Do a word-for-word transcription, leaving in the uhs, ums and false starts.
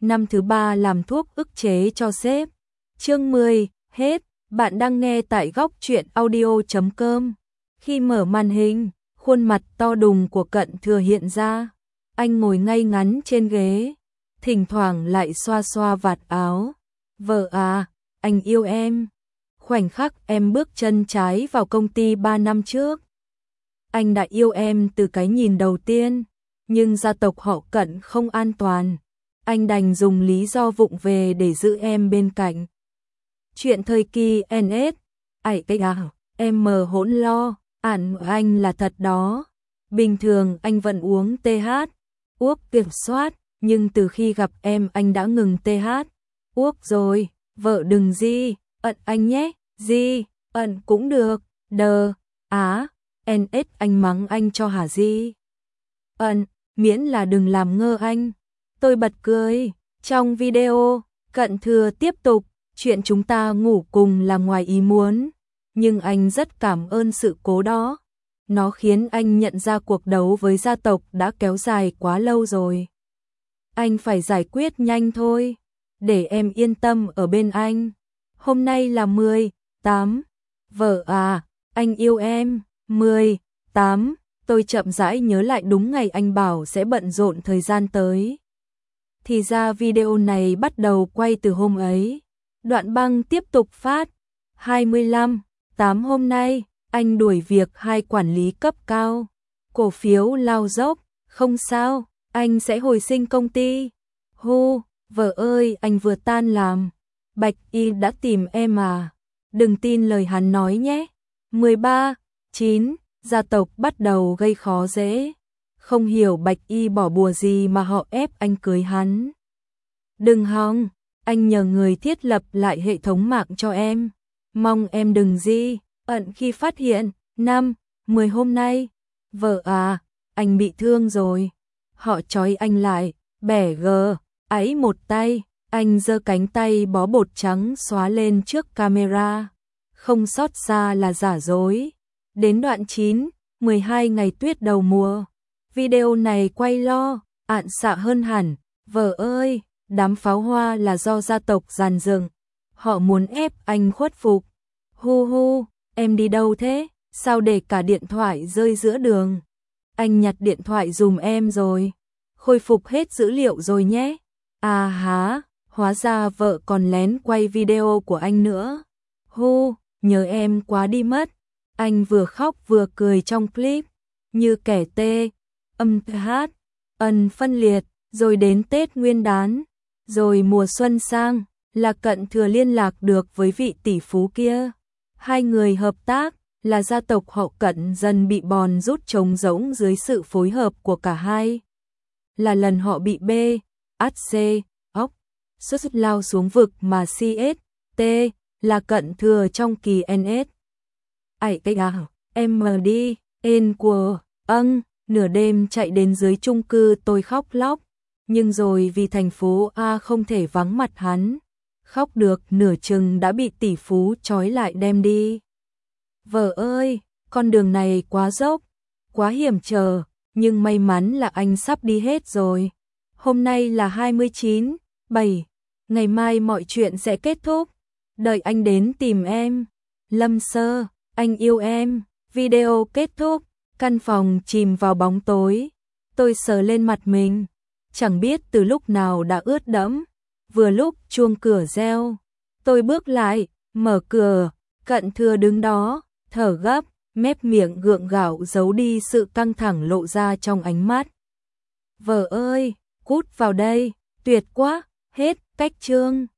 năm thứ ba làm thuốc ức chế cho sếp. Chương mười, hết. Bạn đang nghe tại góc truyện audio chấm com. Khi mở màn hình, khuôn mặt to đùng của Cận Thừa hiện ra. Anh ngồi ngay ngắn trên ghế, thỉnh thoảng lại xoa xoa vạt áo. Vợ à, anh yêu em. Khoảnh khắc em bước chân trái vào công ty ba năm trước, anh đã yêu em từ cái nhìn đầu tiên, nhưng gia tộc họ Cận không an toàn. Anh đành dùng lý do vụng về để giữ em bên cạnh. Chuyện thời kỳ en ét, ải cái à, em mờ hỗn lo, ản anh là thật đó. Bình thường anh vẫn uống tê hát, uống kiểm soát, nhưng từ khi gặp em anh đã ngừng tê hát, uống rồi. Vợ đừng di, ận anh nhé, di, ận cũng được, đờ, á, en ét anh mắng anh cho hả di. Ận, miễn là đừng làm ngơ anh. Tôi bật cười. Trong video, Cận Thừa tiếp tục, chuyện chúng ta ngủ cùng là ngoài ý muốn, nhưng anh rất cảm ơn sự cố đó. Nó khiến anh nhận ra cuộc đấu với gia tộc đã kéo dài quá lâu rồi. Anh phải giải quyết nhanh thôi, để em yên tâm ở bên anh. Hôm nay là mười tám. Vợ à, anh yêu em. mười tám. Tôi chậm rãi nhớ lại đúng ngày anh bảo sẽ bận rộn thời gian tới. Thì ra video này bắt đầu quay từ hôm ấy. Đoạn băng tiếp tục phát. hai mươi lăm tám hôm nay, anh đuổi việc hai quản lý cấp cao. Cổ phiếu lao dốc, không sao, anh sẽ hồi sinh công ty. Hu, vợ ơi, anh vừa tan làm. Bạch Y đã tìm em à? Đừng tin lời hắn nói nhé. mười ba chín. Gia tộc bắt đầu gây khó dễ. Không hiểu Bạch Y bỏ bùa gì mà họ ép anh cưới hắn. Đừng hòng, anh nhờ người thiết lập lại hệ thống mạng cho em. Mong em đừng di, ận khi phát hiện. năm, mười hôm nay. Vợ à, anh bị thương rồi. Họ trói anh lại, bẻ gờ, ấy một tay. Anh giơ cánh tay bó bột trắng xóa lên trước camera. Không sót xa là giả dối. Đến đoạn chín, mười hai ngày tuyết đầu mùa. Video này quay lo, ạn xạ hơn hẳn. Vợ ơi, đám pháo hoa là do gia tộc dàn dựng. Họ muốn ép anh khuất phục. Hu hu, em đi đâu thế? Sao để cả điện thoại rơi giữa đường? Anh nhặt điện thoại dùm em rồi. Khôi phục hết dữ liệu rồi nhé. À há, hóa ra vợ còn lén quay video của anh nữa. Hu, nhớ em quá đi mất. Anh vừa khóc vừa cười trong clip, như kẻ tê, âm hát, ân phân liệt, rồi đến Tết Nguyên đán, rồi mùa xuân sang, là Cận Thừa liên lạc được với vị tỷ phú kia. Hai người hợp tác, là gia tộc họ Cận dần bị bòn rút trống rỗng dưới sự phối hợp của cả hai. Là lần họ bị B, hát xê, ốc, xuất lao xuống vực mà xê ét, T, là Cận Thừa trong kỳ en ét. Ảy cái à, em mờ đi, ên của, âng, nửa đêm chạy đến dưới chung cư tôi khóc lóc, nhưng rồi vì thành phố A không thể vắng mặt hắn, khóc được nửa chừng đã bị tỷ phú trói lại đem đi. Vợ ơi, con đường này quá dốc, quá hiểm trở, nhưng may mắn là anh sắp đi hết rồi. Hôm nay là hai mươi chín, bảy, ngày mai mọi chuyện sẽ kết thúc, đợi anh đến tìm em. Lâm Sơ, anh yêu em. Video kết thúc, căn phòng chìm vào bóng tối. Tôi sờ lên mặt mình, chẳng biết từ lúc nào đã ướt đẫm. Vừa lúc chuông cửa reo, tôi bước lại, mở cửa. Cận Thừa đứng đó, thở gấp, mép miệng gượng gạo giấu đi sự căng thẳng lộ ra trong ánh mắt. Vợ ơi, cút vào đây, tuyệt quá, hết cách chương.